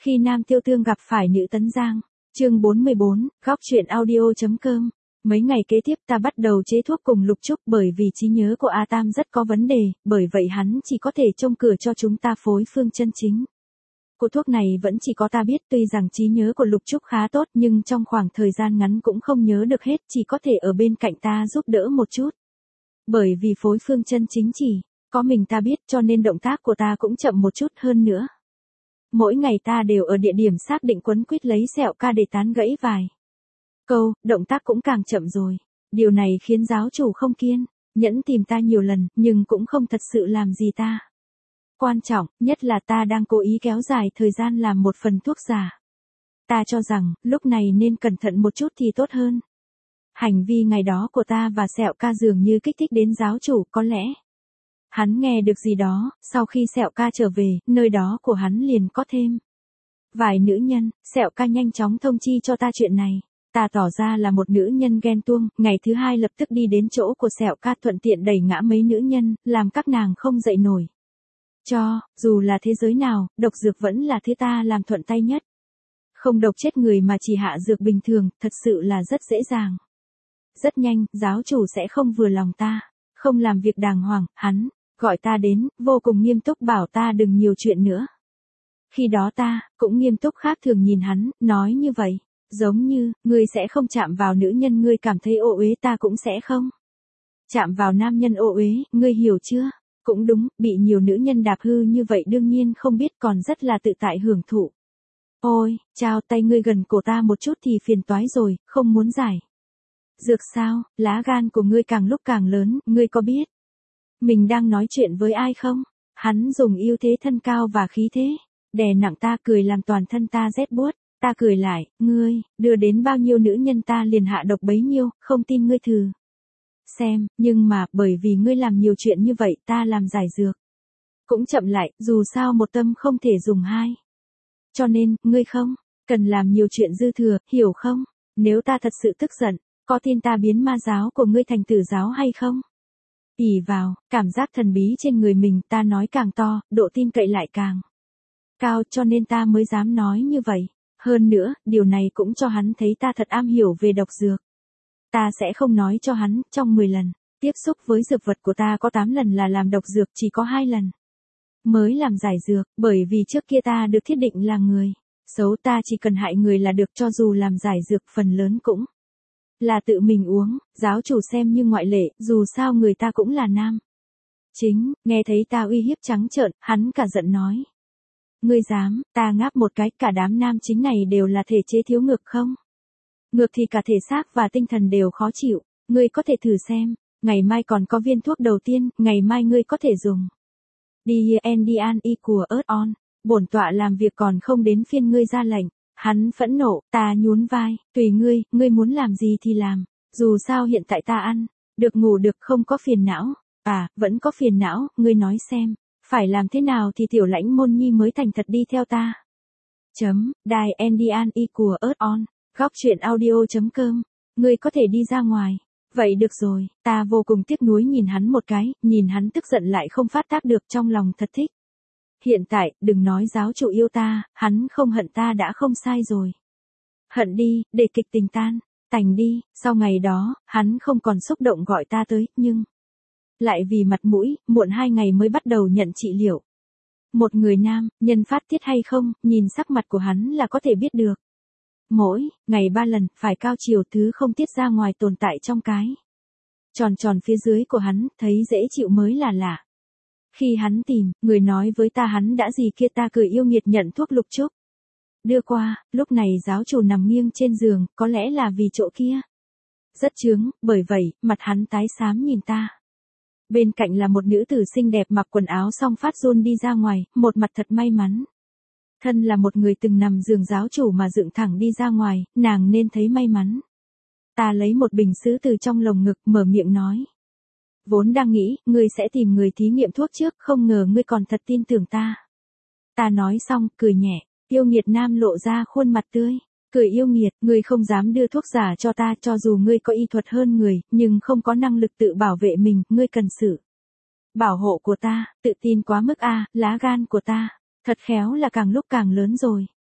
Khi Nam Tiêu Tương gặp phải nữ Tấn Giang. Chương 44, góc truyện audio.com. Mấy ngày kế tiếp ta bắt đầu chế thuốc cùng Lục Trúc bởi vì trí nhớ của A Tam rất có vấn đề, bởi vậy hắn chỉ có thể trông cửa cho chúng ta phối phương chân chính. Của thuốc này vẫn chỉ có ta biết, tuy rằng trí nhớ của Lục Trúc khá tốt nhưng trong khoảng thời gian ngắn cũng không nhớ được hết, chỉ có thể ở bên cạnh ta giúp đỡ một chút. Bởi vì phối phương chân chính chỉ có mình ta biết cho nên động tác của ta cũng chậm một chút hơn nữa. Mỗi ngày ta đều ở địa điểm xác định quấn quýt lấy sẹo ca để tán gãy vài câu, động tác cũng càng chậm rồi. Điều này khiến giáo chủ không kiên nhẫn tìm ta nhiều lần, nhưng cũng không thật sự làm gì ta. Quan trọng nhất là ta đang cố ý kéo dài thời gian làm một phần thuốc giả. Ta cho rằng, lúc này nên cẩn thận một chút thì tốt hơn. Hành vi ngày đó của ta và sẹo ca dường như kích thích đến giáo chủ, có lẽ hắn nghe được gì đó, sau khi sẹo ca trở về, nơi đó của hắn liền có thêm vài nữ nhân. Sẹo ca nhanh chóng thông chi cho ta chuyện này. Ta tỏ ra là một nữ nhân ghen tuông, ngày thứ hai lập tức đi đến chỗ của sẹo ca thuận tiện đẩy ngã mấy nữ nhân, làm các nàng không dậy nổi. Dù là thế giới nào, độc dược vẫn là thứ ta làm thuận tay nhất. Không độc chết người mà chỉ hạ dược bình thường, thật sự là rất dễ dàng. Rất nhanh, giáo chủ sẽ không vừa lòng ta, không làm việc đàng hoàng, hắn gọi ta đến, vô cùng nghiêm túc bảo ta đừng nhiều chuyện nữa. Khi đó ta cũng nghiêm túc khác thường nhìn hắn, nói như vậy, giống như, ngươi sẽ không chạm vào nữ nhân ngươi cảm thấy ô uế, ta cũng sẽ không chạm vào nam nhân ô uế, ngươi hiểu chưa? Cũng đúng, bị nhiều nữ nhân đạp hư như vậy đương nhiên không biết, còn rất là tự tại hưởng thụ. Ôi, trao tay ngươi gần cổ ta một chút thì phiền toái rồi, không muốn giải dược sao? Lá gan của ngươi càng lúc càng lớn, ngươi có biết mình đang nói chuyện với ai không? Hắn dùng ưu thế thân cao và khí thế đè nặng ta, cười làm toàn thân ta rét buốt. Ta cười lại, ngươi đưa đến bao nhiêu nữ nhân ta liền hạ độc bấy nhiêu, không tin ngươi thử xem, nhưng mà bởi vì ngươi làm nhiều chuyện như vậy, ta làm giải dược cũng chậm lại, dù sao một tâm không thể dùng hai. Cho nên, ngươi không cần làm nhiều chuyện dư thừa, hiểu không? Nếu ta thật sự tức giận, có tin ta biến ma giáo của ngươi thành tử giáo hay không? Ỷ vào cảm giác thần bí trên người mình, ta nói càng to, độ tin cậy lại càng cao, cho nên ta mới dám nói như vậy. Hơn nữa, điều này cũng cho hắn thấy ta thật am hiểu về độc dược. Ta sẽ không nói cho hắn, trong 10 lần tiếp xúc với dược vật của ta có 8 lần là làm độc dược, chỉ có 2 lần mới làm giải dược, bởi vì trước kia ta được thiết định là người xấu, ta chỉ cần hại người là được, cho dù làm giải dược phần lớn cũng là tự mình uống, giáo chủ xem như ngoại lệ, dù sao người ta cũng là nam chính. Nghe thấy ta uy hiếp trắng trợn, hắn cả giận nói. Ngươi dám? Ta ngáp một cái, cả đám nam chính này đều là thể chế thiếu ngược không? Ngược thì cả thể xác và tinh thần đều khó chịu, ngươi có thể thử xem, ngày mai còn có viên thuốc đầu tiên, ngày mai ngươi có thể dùng. Đi Endian y của Earth On, bổn tọa làm việc còn không đến phiên ngươi ra lệnh. Hắn phẫn nộ, ta nhún vai, tùy ngươi muốn làm gì thì làm, dù sao hiện tại ta ăn được ngủ được, không có phiền não. À, vẫn có phiền não, ngươi nói xem, phải làm thế nào thì tiểu lãnh môn nhi mới thành thật đi theo ta. Đài Endian y của Earth On, góc truyện audio.com, ngươi có thể đi ra ngoài. Vậy được rồi, ta vô cùng tiếc nuối nhìn hắn một cái, nhìn hắn tức giận lại không phát tác được, trong lòng thật thích. Hiện tại, đừng nói giáo chủ yêu ta, hắn không hận ta đã không sai rồi. Hận đi, để kịch tình tan tành đi. Sau ngày đó, hắn không còn xúc động gọi ta tới, nhưng lại vì mặt mũi, muộn 2 ngày mới bắt đầu nhận trị liệu. Một người nam, nhân phát tiết hay không, nhìn sắc mặt của hắn là có thể biết được. Mỗi ngày 3 lần, phải cao chiều, thứ không tiết ra ngoài tồn tại trong cái tròn phía dưới của hắn, thấy dễ chịu mới là lạ. Khi hắn tìm, người nói với ta hắn đã gì kia, ta cười yêu nghiệt nhận thuốc Lục Trúc đưa qua. Lúc này giáo chủ nằm nghiêng trên giường, có lẽ là vì chỗ kia rất chướng, bởi vậy, mặt hắn tái xám nhìn ta. Bên cạnh là một nữ tử xinh đẹp mặc quần áo xong phát run đi ra ngoài, một mặt thật may mắn. Thân là một người từng nằm giường giáo chủ mà dựng thẳng đi ra ngoài, nàng nên thấy may mắn. Ta lấy một bình sứ từ trong lồng ngực, mở miệng nói. Vốn đang nghĩ, ngươi sẽ tìm người thí nghiệm thuốc trước, không ngờ ngươi còn thật tin tưởng ta. Ta nói xong, cười nhẹ, yêu nghiệt nam lộ ra khuôn mặt tươi. Cười yêu nghiệt, ngươi không dám đưa thuốc giả cho ta, cho dù ngươi có y thuật hơn người, nhưng không có năng lực tự bảo vệ mình, ngươi cần sự bảo hộ của ta, tự tin quá mức a, lá gan của ta thật khéo là càng lúc càng lớn rồi.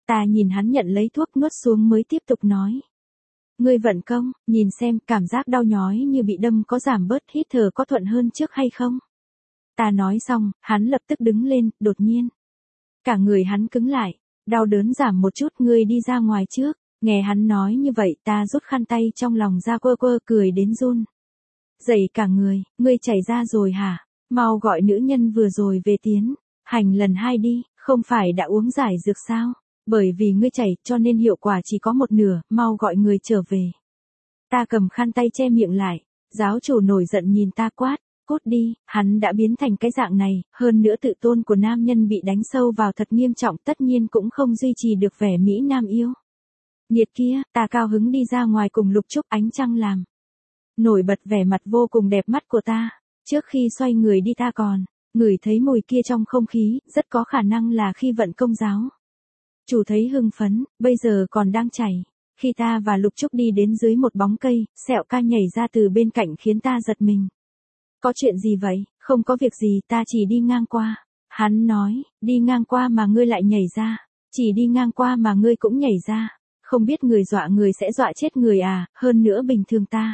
Ta nhìn hắn nhận lấy thuốc nuốt xuống mới tiếp tục nói. Ngươi vận công, nhìn xem cảm giác đau nhói như bị đâm có giảm bớt, hít thở có thuận hơn trước hay không? Ta nói xong, hắn lập tức đứng lên, đột nhiên. Cả người hắn cứng lại, đau đớn giảm một chút, ngươi đi ra ngoài trước. Nghe hắn nói như vậy ta rút khăn tay trong lòng ra quơ quơ cười đến run. Dậy cả người, ngươi chảy ra rồi hả? Mau gọi nữ nhân vừa rồi về tiến. Hành lần 2 đi, không phải đã uống giải dược sao? Bởi vì ngươi chảy cho nên hiệu quả chỉ có một nửa, mau gọi người trở về. Ta cầm khăn tay che miệng lại, giáo chủ nổi giận nhìn ta quát, cút đi, hắn đã biến thành cái dạng này, hơn nữa tự tôn của nam nhân bị đánh sâu vào thật nghiêm trọng, tất nhiên cũng không duy trì được vẻ mỹ nam yêu. Nhiệt kia, ta cao hứng đi ra ngoài cùng Lục Trúc ánh trăng làm. Nổi bật vẻ mặt vô cùng đẹp mắt của ta, trước khi xoay người đi ta còn, ngửi thấy mùi kia trong không khí, rất có khả năng là khi vận công giáo. Chủ thấy hưng phấn, bây giờ còn đang chảy. Khi ta và Lục Trúc đi đến dưới một bóng cây, Sẹo Ca nhảy ra từ bên cạnh khiến ta giật mình. Có chuyện gì vậy? Không có việc gì, ta chỉ đi ngang qua. Hắn nói, đi ngang qua mà ngươi lại nhảy ra. Chỉ đi ngang qua mà ngươi cũng nhảy ra. Không biết người dọa người sẽ dọa chết người à, hơn nữa bình thường ta.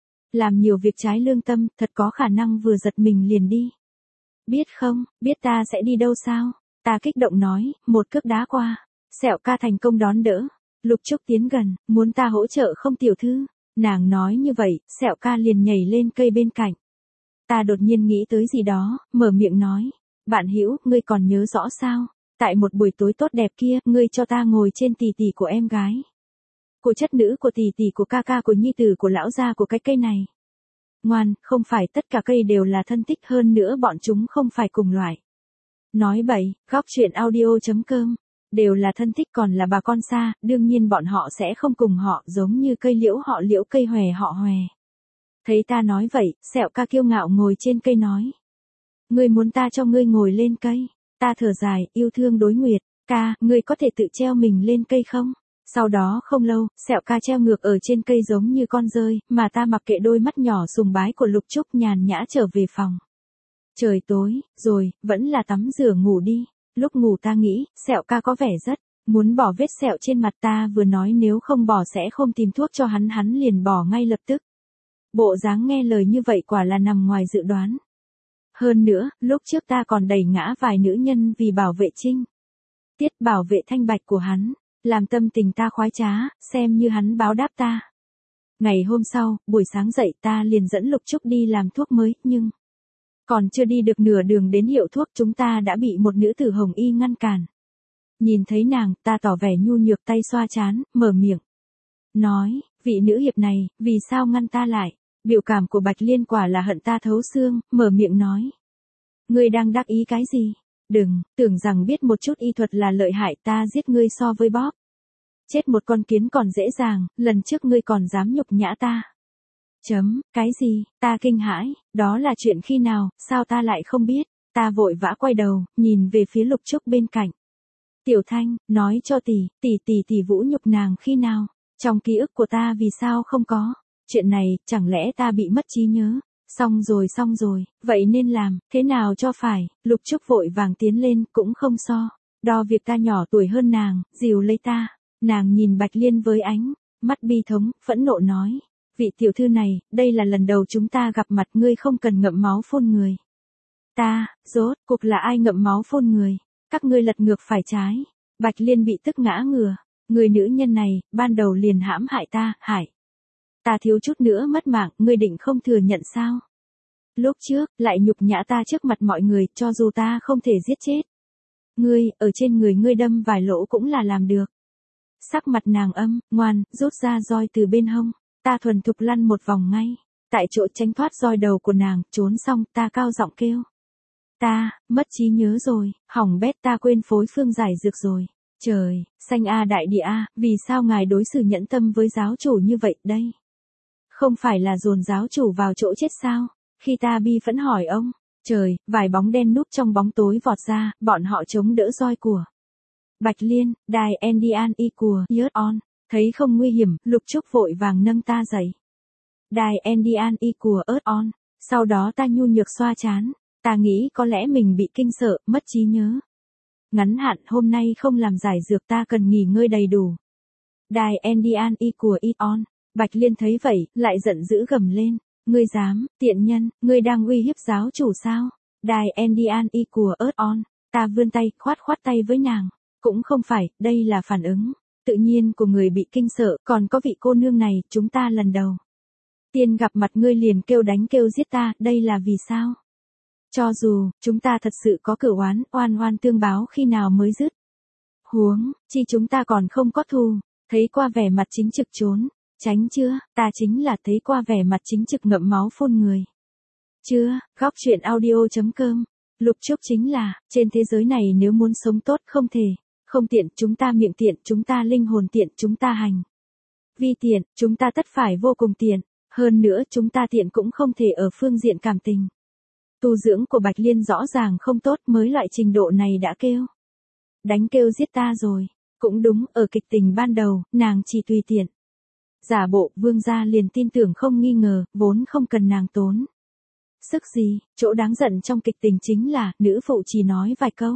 Làm nhiều việc trái lương tâm, thật có khả năng vừa giật mình liền đi. Biết không, biết ta sẽ đi đâu sao? Ta kích động nói, một cước đá qua. Sẹo Ca thành công đón đỡ. Lục Trúc tiến gần, muốn ta hỗ trợ không tiểu thư? Nàng nói như vậy, Sẹo Ca liền nhảy lên cây bên cạnh. Ta đột nhiên nghĩ tới gì đó, mở miệng nói. Bạn Hữu, ngươi còn nhớ rõ sao? Tại một buổi tối tốt đẹp kia, ngươi cho ta ngồi trên tì tì của em gái. Của chất nữ của tì tì của ca ca của nhi tử của lão gia của cái cây này. Ngoan, không phải tất cả cây đều là thân thích, hơn nữa bọn chúng không phải cùng loại. Nói bậy, góc chuyện audio.com. Đều là thân thích còn là bà con xa, đương nhiên bọn họ sẽ không cùng họ, giống như cây liễu họ liễu, cây hòe họ hòe. Thấy ta nói vậy, Sẹo Ca kiêu ngạo ngồi trên cây nói. Ngươi muốn ta cho ngươi ngồi lên cây? Ta thở dài, yêu thương đối nguyệt, ca, ngươi có thể tự treo mình lên cây không? Sau đó không lâu, Sẹo Ca treo ngược ở trên cây giống như con dơi, mà ta mặc kệ đôi mắt nhỏ sùng bái của Lục Trúc nhàn nhã trở về phòng. Trời tối, rồi, vẫn là tắm rửa ngủ đi. Lúc ngủ ta nghĩ, Sẹo Ca có vẻ rất muốn bỏ vết sẹo trên mặt, ta vừa nói nếu không bỏ sẽ không tìm thuốc cho hắn liền bỏ ngay lập tức. Bộ dáng nghe lời như vậy quả là nằm ngoài dự đoán. Hơn nữa, lúc trước ta còn đẩy ngã vài nữ nhân vì bảo vệ Trinh Tiết, bảo vệ thanh bạch của hắn, làm tâm tình ta khoái trá, xem như hắn báo đáp ta. Ngày hôm sau, buổi sáng dậy ta liền dẫn Lục Trúc đi làm thuốc mới, nhưng còn chưa đi được nửa đường đến hiệu thuốc chúng ta đã bị một nữ tử hồng y ngăn cản. Nhìn thấy nàng, ta tỏ vẻ nhu nhược tay xoa trán, mở miệng. Nói, vị nữ hiệp này, vì sao ngăn ta lại? Biểu cảm của Bạch Liên quả là hận ta thấu xương, mở miệng nói. Ngươi đang đắc ý cái gì? Đừng, tưởng rằng biết một chút y thuật là lợi hại, ta giết ngươi so với bóp chết một con kiến còn dễ dàng, lần trước ngươi còn dám nhục nhã ta. Cái gì? Ta kinh hãi, đó là chuyện khi nào, sao ta lại không biết? Ta vội vã quay đầu, nhìn về phía Lục Trúc bên cạnh. Tiểu Thanh, nói cho tỷ vũ nhục nàng khi nào? Trong ký ức của ta vì sao không có? Chuyện này, chẳng lẽ ta bị mất trí nhớ? Xong rồi, vậy nên làm, thế nào cho phải? Lục Trúc vội vàng tiến lên, cũng không so đo việc ta nhỏ tuổi hơn nàng, dìu lấy ta. Nàng nhìn Bạch Liên với ánh mắt bi thống, phẫn nộ nói. Vị tiểu thư này, đây là lần đầu chúng ta gặp mặt, ngươi không cần ngậm máu phun người. Ta, rốt cuộc là ai ngậm máu phun người? Các ngươi lật ngược phải trái. Bạch Liên bị tức ngã ngửa. Người nữ nhân này, ban đầu liền hãm hại ta, hại. Ta thiếu chút nữa mất mạng, ngươi định không thừa nhận sao? Lúc trước, lại nhục nhã ta trước mặt mọi người, cho dù ta không thể giết chết ngươi, ở trên người ngươi đâm vài lỗ cũng là làm được. Sắc mặt nàng ngoan, rút ra roi từ bên hông. Ta thuần thục lăn một vòng ngay. Tại chỗ tránh thoát roi đầu của nàng, trốn xong, ta cao giọng kêu. Ta, mất trí nhớ rồi, hỏng bét, ta quên phối phương giải dược rồi. Trời, xanh a đại địa a, vì sao ngài đối xử nhẫn tâm với giáo chủ như vậy đây? Không phải là dồn giáo chủ vào chỗ chết sao? Khi ta bi phẫn hỏi ông, trời, vài bóng đen núp trong bóng tối vọt ra, bọn họ chống đỡ roi của Bạch Liên, đài Endian y của Yớt on. Thấy không nguy hiểm, Lục Trúc vội vàng nâng ta dậy. Đài Endian y của ớt on. Sau đó ta nhu nhược xoa chán. Ta nghĩ có lẽ mình bị kinh sợ, mất trí nhớ. Ngắn hạn hôm nay không làm giải dược ta cần nghỉ ngơi đầy đủ. Đài Endian y của It On. Bạch Liên thấy vậy, lại giận dữ gầm lên. Ngươi dám, tiện nhân, ngươi đang uy hiếp giáo chủ sao? Đài Endian y của It On. Ta vươn tay, khoát tay với nàng. Cũng không phải, đây là phản ứng tự nhiên của người bị kinh sợ, còn có vị cô nương này, chúng ta lần đầu tiên gặp mặt ngươi liền kêu đánh kêu giết ta, đây là vì sao? Cho dù, chúng ta thật sự có cửu oán, oan oan tương báo khi nào mới dứt. Huống, chi chúng ta còn không có thù, thấy qua vẻ mặt chính trực trốn, tránh chưa, ta chính là thấy qua vẻ mặt chính trực ngậm máu phun người. Chưa, góc chuyện audio.com, Lục Trúc chính là, trên thế giới này nếu muốn sống tốt không thể, không tiện, chúng ta miệng tiện, chúng ta linh hồn tiện, chúng ta hành vi tiện, chúng ta tất phải vô cùng tiện, hơn nữa chúng ta tiện cũng không thể ở phương diện cảm tình. Tu dưỡng của Bạch Liên rõ ràng không tốt mới loại trình độ này đã kêu đánh kêu giết ta rồi. Cũng đúng, ở kịch tình ban đầu, nàng chỉ tùy tiện giả bộ, Vương gia liền tin tưởng không nghi ngờ, vốn không cần nàng tốn sức gì. Chỗ đáng giận trong kịch tình chính là, nữ phụ chỉ nói vài câu.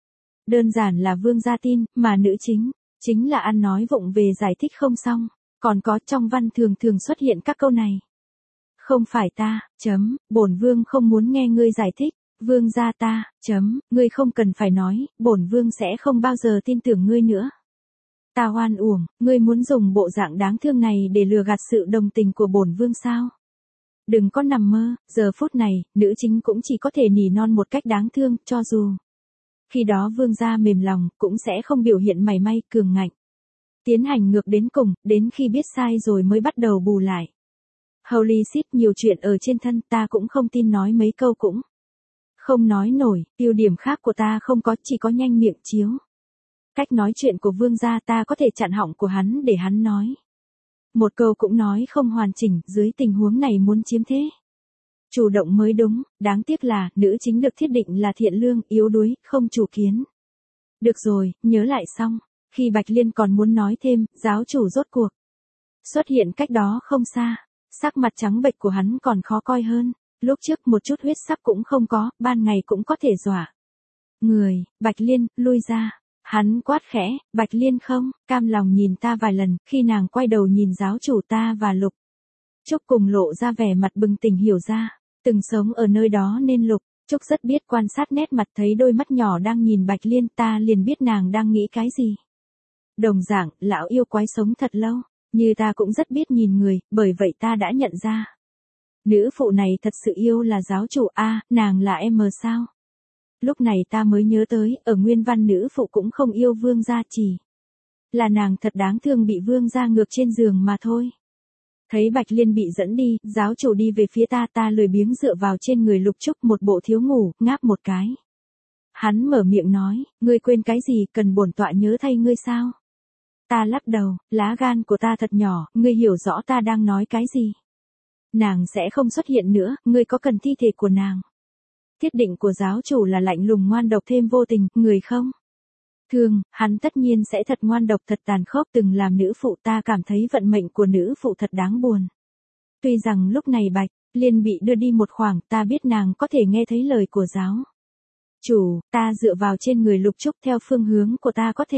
Đơn giản là Vương gia tin, mà nữ chính là ăn nói vụng về giải thích không xong. Còn có trong văn thường xuất hiện các câu này. Không phải ta, bổn vương không muốn nghe ngươi giải thích, vương gia ta, ngươi không cần phải nói, bổn vương sẽ không bao giờ tin tưởng ngươi nữa. Ta oan uổng, ngươi muốn dùng bộ dạng đáng thương này để lừa gạt sự đồng tình của bổn vương sao? Đừng có nằm mơ, giờ phút này, nữ chính cũng chỉ có thể nỉ non một cách đáng thương, cho dù khi đó vương gia mềm lòng, cũng sẽ không biểu hiện mảy may cường ngạnh. Tiến hành ngược đến cùng, đến khi biết sai rồi mới bắt đầu bù lại. Holy shit, nhiều chuyện ở trên thân ta cũng không tin, nói mấy câu cũng không nói nổi, ưu điểm khác của ta không có, chỉ có nhanh miệng chiếu. Cách nói chuyện của vương gia ta có thể chặn họng của hắn để hắn nói một câu cũng nói không hoàn chỉnh, dưới tình huống này muốn chiếm thế chủ động mới đúng, đáng tiếc là, nữ chính được thiết định là thiện lương, yếu đuối, không chủ kiến. Được rồi, nhớ lại xong, khi Bạch Liên còn muốn nói thêm, giáo chủ rốt cuộc xuất hiện cách đó không xa, sắc mặt trắng bệch của hắn còn khó coi hơn, lúc trước một chút huyết sắc cũng không có, ban ngày cũng có thể dọa người. Bạch Liên, lui ra. Hắn quát khẽ, Bạch Liên không cam lòng nhìn ta vài lần, khi nàng quay đầu nhìn giáo chủ, ta và Lục Trúc cùng lộ ra vẻ mặt bừng tỉnh hiểu ra, từng sống ở nơi đó nên Lục Trúc rất biết quan sát nét mặt, thấy đôi mắt nhỏ đang nhìn Bạch Liên, ta liền biết nàng đang nghĩ cái gì. Đồng dạng, lão yêu quái sống thật lâu, như ta cũng rất biết nhìn người, bởi vậy ta đã nhận ra. Nữ phụ này thật sự yêu là giáo chủ a, nàng là em sao? Lúc này ta mới nhớ tới, ở nguyên văn nữ phụ cũng không yêu vương gia, chỉ là nàng thật đáng thương bị vương gia ngược trên giường mà thôi. Thấy Bạch Liên bị dẫn đi, giáo chủ đi về phía ta lười biếng dựa vào trên người Lục Trúc một bộ thiếu ngủ, ngáp một cái. Hắn mở miệng nói, ngươi quên cái gì, cần bổn tọa nhớ thay ngươi sao? Ta lắc đầu, lá gan của ta thật nhỏ, ngươi hiểu rõ ta đang nói cái gì. Nàng sẽ không xuất hiện nữa, ngươi có cần thi thể của nàng. Thiết định của giáo chủ là lạnh lùng ngoan độc thêm vô tình, người không thương, hắn tất nhiên sẽ thật ngoan độc thật tàn khốc. Từng làm nữ phụ, ta cảm thấy vận mệnh của nữ phụ thật đáng buồn. Tuy rằng lúc này Bạch Liên bị đưa đi một khoảng, ta biết nàng có thể nghe thấy lời của giáo chủ, ta dựa vào trên người Lục Trúc theo phương hướng của ta có thể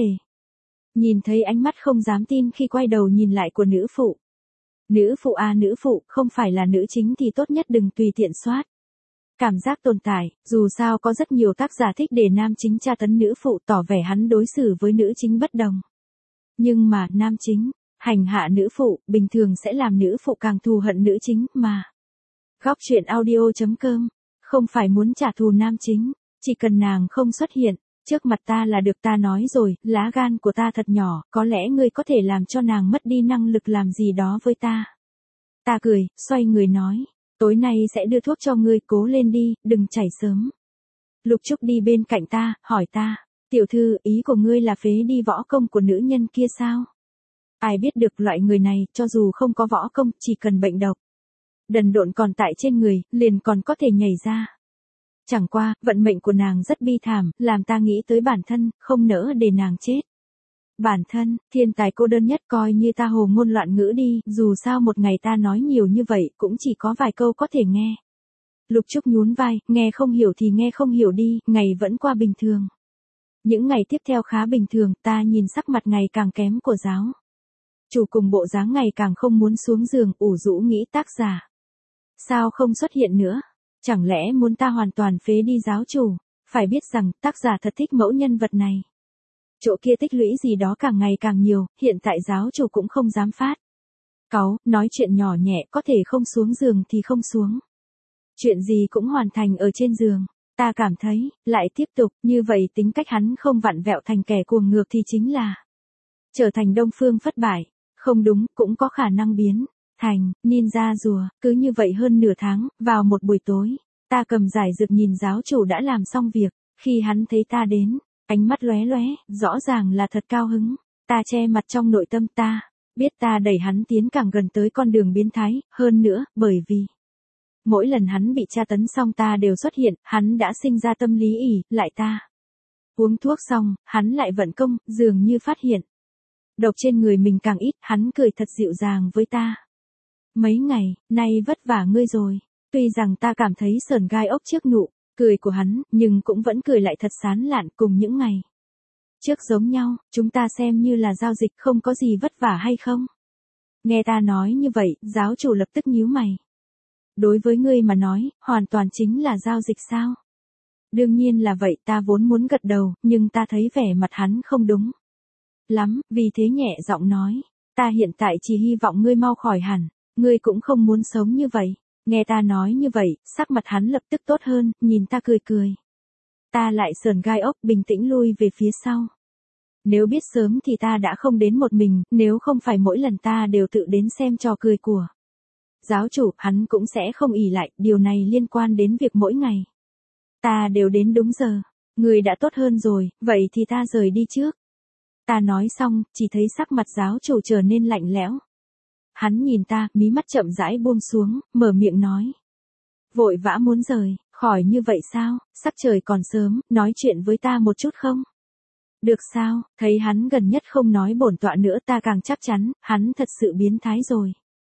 nhìn thấy ánh mắt không dám tin khi quay đầu nhìn lại của nữ phụ. Nữ phụ à, nữ phụ, không phải là nữ chính thì tốt nhất đừng tùy tiện soát cảm giác tồn tại, dù sao có rất nhiều tác giả thích để nam chính tra tấn nữ phụ, tỏ vẻ hắn đối xử với nữ chính bất đồng. Nhưng mà, nam chính hành hạ nữ phụ, bình thường sẽ làm nữ phụ càng thù hận nữ chính mà. Góc chuyện audio.com, không phải muốn trả thù nam chính, chỉ cần nàng không xuất hiện trước mặt ta là được. Ta nói rồi, lá gan của ta thật nhỏ, có lẽ ngươi có thể làm cho nàng mất đi năng lực làm gì đó với ta. Ta cười, xoay người nói, tối nay sẽ đưa thuốc cho ngươi, cố lên đi, đừng chảy sớm. Lục Trúc đi bên cạnh ta, hỏi ta, tiểu thư, ý của ngươi là phế đi võ công của nữ nhân kia sao? Ai biết được loại người này, cho dù không có võ công, chỉ cần bệnh độc đần độn còn tại trên người, liền còn có thể nhảy ra. Chẳng qua, vận mệnh của nàng rất bi thảm, làm ta nghĩ tới bản thân, không nỡ để nàng chết. Bản thân, thiên tài cô đơn nhất, coi như ta hồ ngôn loạn ngữ đi, dù sao một ngày ta nói nhiều như vậy, cũng chỉ có vài câu có thể nghe. Lục Trúc nhún vai, nghe không hiểu thì nghe không hiểu đi, ngày vẫn qua bình thường. Những ngày tiếp theo khá bình thường, ta nhìn sắc mặt ngày càng kém của giáo chủ cùng bộ dáng ngày càng không muốn xuống giường, ủ rũ nghĩ tác giả. Sao không xuất hiện nữa? Chẳng lẽ muốn ta hoàn toàn phế đi giáo chủ? Phải biết rằng, tác giả thật thích mẫu nhân vật này. Chỗ kia tích lũy gì đó càng ngày càng nhiều, hiện tại giáo chủ cũng không dám phát cáu, nói chuyện nhỏ nhẹ, có thể không xuống giường thì không xuống. Chuyện gì cũng hoàn thành ở trên giường. Ta cảm thấy, lại tiếp tục, như vậy tính cách hắn không vặn vẹo thành kẻ cuồng ngược thì chính là trở thành Đông Phương Phất Bại. Không đúng, cũng có khả năng biến thành ninja rùa. Cứ như vậy hơn nửa tháng, vào một buổi tối, ta cầm giải dược nhìn giáo chủ đã làm xong việc. Khi hắn thấy ta đến, ánh mắt lóe lóe, rõ ràng là thật cao hứng. Ta che mặt trong nội tâm, ta biết ta đẩy hắn tiến càng gần tới con đường biến thái. Hơn nữa, bởi vì mỗi lần hắn bị tra tấn xong ta đều xuất hiện, hắn đã sinh ra tâm lý ỷ lại ta. Uống thuốc xong, hắn lại vận công, dường như phát hiện độc trên người mình càng ít, hắn cười thật dịu dàng với ta. Mấy ngày nay vất vả ngươi rồi. Tuy rằng ta cảm thấy sởn gai ốc trước nụ cười của hắn, nhưng cũng vẫn cười lại thật sán lạn, cùng những ngày trước giống nhau. Chúng ta xem như là giao dịch, không có gì vất vả hay không? Nghe ta nói như vậy, giáo chủ lập tức nhíu mày. Đối với ngươi mà nói, hoàn toàn chính là giao dịch sao? Đương nhiên là vậy, ta vốn muốn gật đầu, nhưng ta thấy vẻ mặt hắn không đúng lắm, vì thế nhẹ giọng nói, ta hiện tại chỉ hy vọng ngươi mau khỏi hẳn, ngươi cũng không muốn sống như vậy. Nghe ta nói như vậy, sắc mặt hắn lập tức tốt hơn, nhìn ta cười cười. Ta lại sờn gai ốc, bình tĩnh lui về phía sau. Nếu biết sớm thì ta đã không đến một mình, nếu không phải mỗi lần ta đều tự đến xem trò cười của giáo chủ, hắn cũng sẽ không ỷ lại, điều này liên quan đến việc mỗi ngày ta đều đến đúng giờ. Người đã tốt hơn rồi, vậy thì ta rời đi trước. Ta nói xong, chỉ thấy sắc mặt giáo chủ trở nên lạnh lẽo. Hắn nhìn ta, mí mắt chậm rãi buông xuống, mở miệng nói. Vội vã muốn rời, khỏi như vậy sao, sắc trời còn sớm, nói chuyện với ta một chút không? Được sao, thấy hắn gần nhất không nói bổn tọa nữa, ta càng chắc chắn, hắn thật sự biến thái rồi.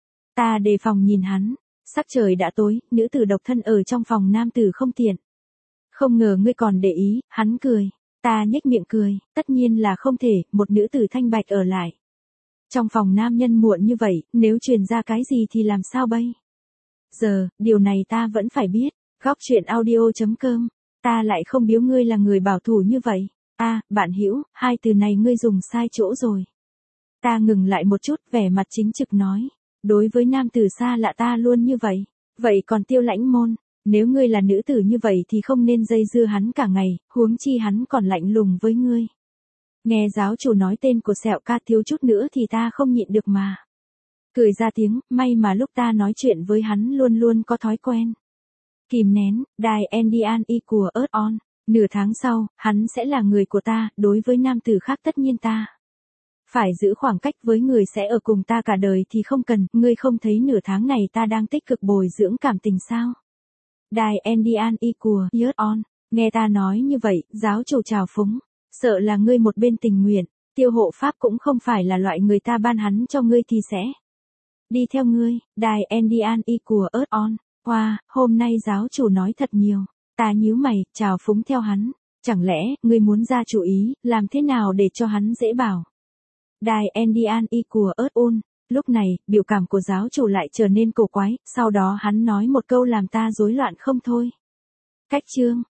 Ta đề phòng nhìn hắn, sắc trời đã tối, nữ tử độc thân ở trong phòng nam tử không tiện. Không ngờ ngươi còn để ý, hắn cười. Ta nhếch miệng cười, tất nhiên là không thể, một nữ tử thanh bạch ở lại trong phòng nam nhân muộn như vậy, nếu truyền ra cái gì thì làm sao bây giờ, điều này ta vẫn phải biết. Góc truyện audio.com, ta lại không biếu ngươi là người bảo thủ như vậy. Bạn hữu, hai từ này ngươi dùng sai chỗ rồi. Ta ngừng lại một chút, vẻ mặt chính trực nói, đối với nam tử xa lạ ta luôn như vậy. Vậy còn Tiêu Lãnh Môn, nếu ngươi là nữ tử như vậy thì không nên dây dưa hắn cả ngày, huống chi hắn còn lạnh lùng với ngươi. Nghe giáo chủ nói tên của Sẹo Ca thiếu chút nữa thì ta không nhịn được mà cười ra tiếng, may mà lúc ta nói chuyện với hắn luôn luôn có thói quen kìm nén. Đài Endian y của Earth On, nửa tháng sau, hắn sẽ là người của ta, đối với nam tử khác tất nhiên ta phải giữ khoảng cách với người sẽ ở cùng ta cả đời thì không cần, ngươi không thấy nửa tháng này ta đang tích cực bồi dưỡng cảm tình sao? Đài Endian y của Earth On, nghe ta nói như vậy, giáo chủ trào phúng, sợ là ngươi một bên tình nguyện, Tiêu hộ pháp cũng không phải là loại người ta ban hắn cho ngươi thì sẽ đi theo ngươi. Đài Endian y của Earth On, hôm nay giáo chủ nói thật nhiều. Ta nhíu mày, trào phúng theo hắn. Chẳng lẽ, ngươi muốn ra chủ ý, làm thế nào để cho hắn dễ bảo? Đài Endian y của Earth On, lúc này, biểu cảm của giáo chủ lại trở nên cổ quái, sau đó hắn nói một câu làm ta rối loạn không thôi. Cách chương